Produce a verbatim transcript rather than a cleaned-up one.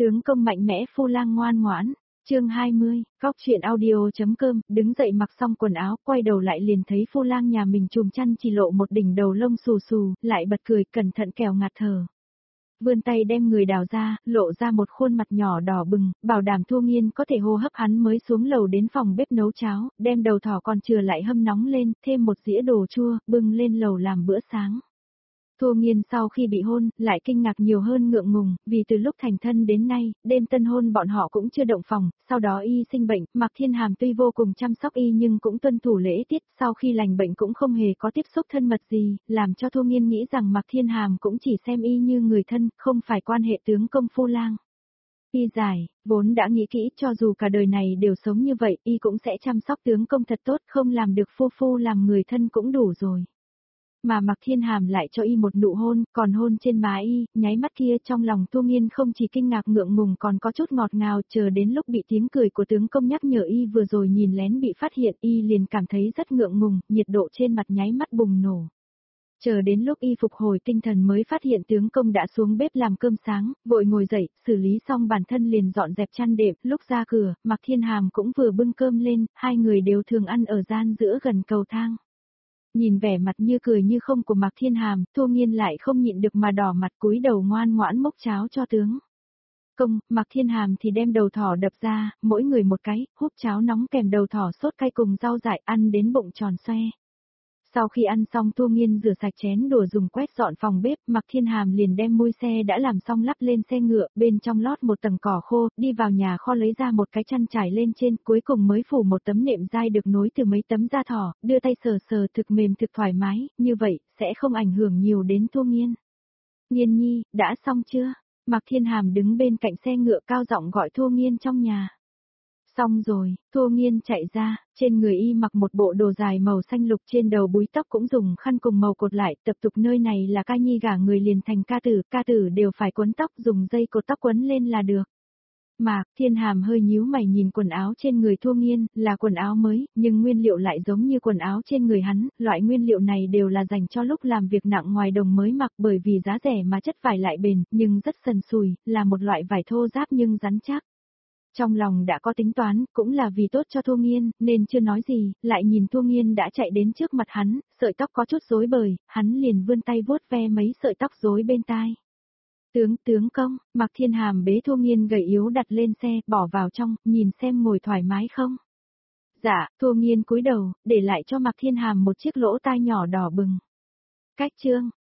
Tướng công mạnh mẽ phu lang ngoan ngoãn. Chương hai mươi, góc truyện audio.com, đứng dậy mặc xong quần áo, quay đầu lại liền thấy phu lang nhà mình chùm chăn chỉ lộ một đỉnh đầu lông xù xù, lại bật cười, cẩn thận kẻo ngạt thở. Vươn tay đem người đào ra, lộ ra một khuôn mặt nhỏ đỏ bừng, bảo đảm Thu Nghiên có thể hô hấp hắn mới xuống lầu đến phòng bếp nấu cháo, đem đầu thỏ còn chừa lại hâm nóng lên, thêm một dĩa đồ chua, bưng lên lầu làm bữa sáng. Thu Nghiên sau khi bị hôn, lại kinh ngạc nhiều hơn ngượng ngùng, vì từ lúc thành thân đến nay, đêm tân hôn bọn họ cũng chưa động phòng, sau đó y sinh bệnh, Mạc Thiên Hàm tuy vô cùng chăm sóc y nhưng cũng tuân thủ lễ tiết, sau khi lành bệnh cũng không hề có tiếp xúc thân mật gì, làm cho Thu Nghiên nghĩ rằng Mạc Thiên Hàm cũng chỉ xem y như người thân, không phải quan hệ tướng công phu lang. Y giải, vốn đã nghĩ kỹ cho dù cả đời này đều sống như vậy, y cũng sẽ chăm sóc tướng công thật tốt, không làm được phu phu làm người thân cũng đủ rồi. Mà Mạc Thiên Hàm lại cho y một nụ hôn, còn hôn trên má y, nháy mắt kia trong lòng Thu Nghiên không chỉ kinh ngạc ngượng ngùng còn có chút ngọt ngào, chờ đến lúc bị tiếng cười của tướng công nhắc nhở y vừa rồi nhìn lén bị phát hiện, y liền cảm thấy rất ngượng ngùng, nhiệt độ trên mặt nháy mắt bùng nổ. Chờ đến lúc y phục hồi tinh thần mới phát hiện tướng công đã xuống bếp làm cơm sáng, vội ngồi dậy, xử lý xong bản thân liền dọn dẹp chăn đệm, lúc ra cửa, Mạc Thiên Hàm cũng vừa bưng cơm lên, hai người đều thường ăn ở gian giữa gần cầu thang. Nhìn vẻ mặt như cười như không của Mạc Thiên Hàm, Thu Nghiên lại không nhịn được mà đỏ mặt cúi đầu ngoan ngoãn múc cháo cho tướng công. Mạc Thiên Hàm thì đem đầu thỏ đập ra, mỗi người một cái, húp cháo nóng kèm đầu thỏ sốt cay cùng rau dại ăn đến bụng tròn xoe. Sau khi ăn xong Thu Nghiên rửa sạch chén đũa dùng quét dọn phòng bếp, Mạc Thiên Hàm liền đem mui xe đã làm xong lắp lên xe ngựa, bên trong lót một tầng cỏ khô, đi vào nhà kho lấy ra một cái chăn trải lên trên, cuối cùng mới phủ một tấm nệm dai được nối từ mấy tấm da thỏ, đưa tay sờ sờ thực mềm thực thoải mái, như vậy, sẽ không ảnh hưởng nhiều đến Thu Nghiên. Nghiên nhi, đã xong chưa? Mạc Thiên Hàm đứng bên cạnh xe ngựa cao giọng gọi Thu Nghiên trong nhà. Xong rồi, Thu Nghiên chạy ra, trên người y mặc một bộ đồ dài màu xanh lục, trên đầu búi tóc cũng dùng khăn cùng màu cột lại, tập tục nơi này là ca nhi gả người liền thành ca tử, ca tử đều phải quấn tóc, dùng dây cột tóc quấn lên là được. Mạc Thiên Hàm hơi nhíu mày nhìn quần áo trên người Thu Nghiên, là quần áo mới, nhưng nguyên liệu lại giống như quần áo trên người hắn, loại nguyên liệu này đều là dành cho lúc làm việc nặng ngoài đồng mới mặc, bởi vì giá rẻ mà chất vải lại bền, nhưng rất sần sùi, là một loại vải thô ráp nhưng rắn chắc. Trong lòng đã có tính toán, cũng là vì tốt cho Thu Nghiên, nên chưa nói gì, lại nhìn Thu Nghiên đã chạy đến trước mặt hắn, sợi tóc có chút rối bời, hắn liền vươn tay vuốt ve mấy sợi tóc rối bên tai. Tướng, tướng công, Mạc Thiên Hàm bế Thu Nghiên gầy yếu đặt lên xe, bỏ vào trong, nhìn xem ngồi thoải mái không. Dạ, Thu Nghiên cúi đầu, để lại cho Mạc Thiên Hàm một chiếc lỗ tai nhỏ đỏ bừng. Cách chương,